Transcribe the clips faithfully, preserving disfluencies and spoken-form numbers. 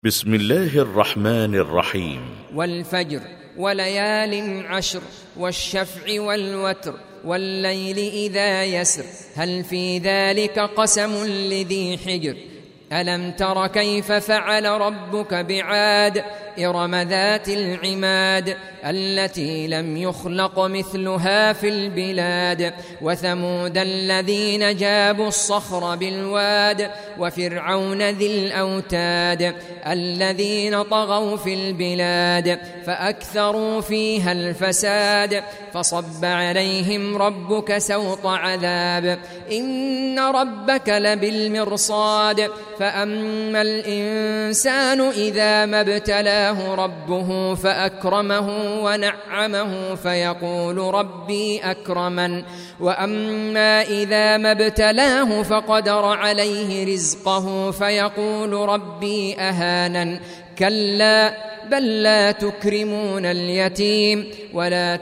بسم الله الرحمن الرحيم. والفجر وليال عشر والشفع والوتر والليل إذا يسر هل في ذلك قسم لذي حجر ألم تر كيف فعل ربك بعاد إرم ذات العماد التي لم يخلق مثلها في البلاد وثمود الذين جابوا الصخر بالواد وفرعون ذي الأوتاد الذين طغوا في البلاد فأكثروا فيها الفساد فصب عليهم ربك سوط عذاب إن ربك لبالمرصاد فأما الإنسان إذا ما ابتلاه ربه فأكرمه ونعمه فيقول ربي أكرمن وأما إذا ما ابتلاه فقدر عليه رزقه فيقول ربي أهانن كلا بل لا تكرمون اليتيم ولا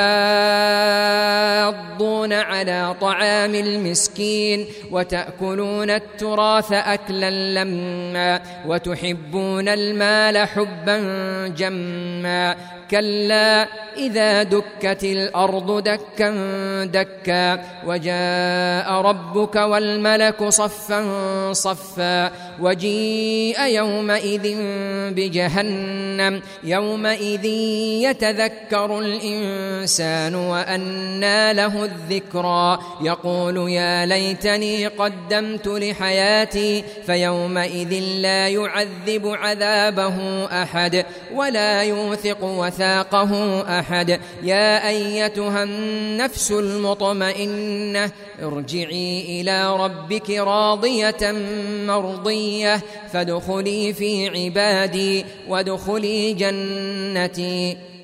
تحاضون على طعام المسكين وتأكلون التراث أكلا لما وتحبون المال حبا جما كلا إذا دكت الأرض دكا دكا وجاء ربك والملك صفا صفا وجيء يومئذ بجهنم يومئذ يتذكر الإنسان وأنى له الذكرى يقول يا ليتني قدمت لحياتي فيومئذ لا يعذب عذابه أحد ولا يوثق وثاقه أحد يا أيتها النفس المطمئنة ارجعي إلى ربك راضية مرضية فادخلي في عبادي وادخلي جنتي.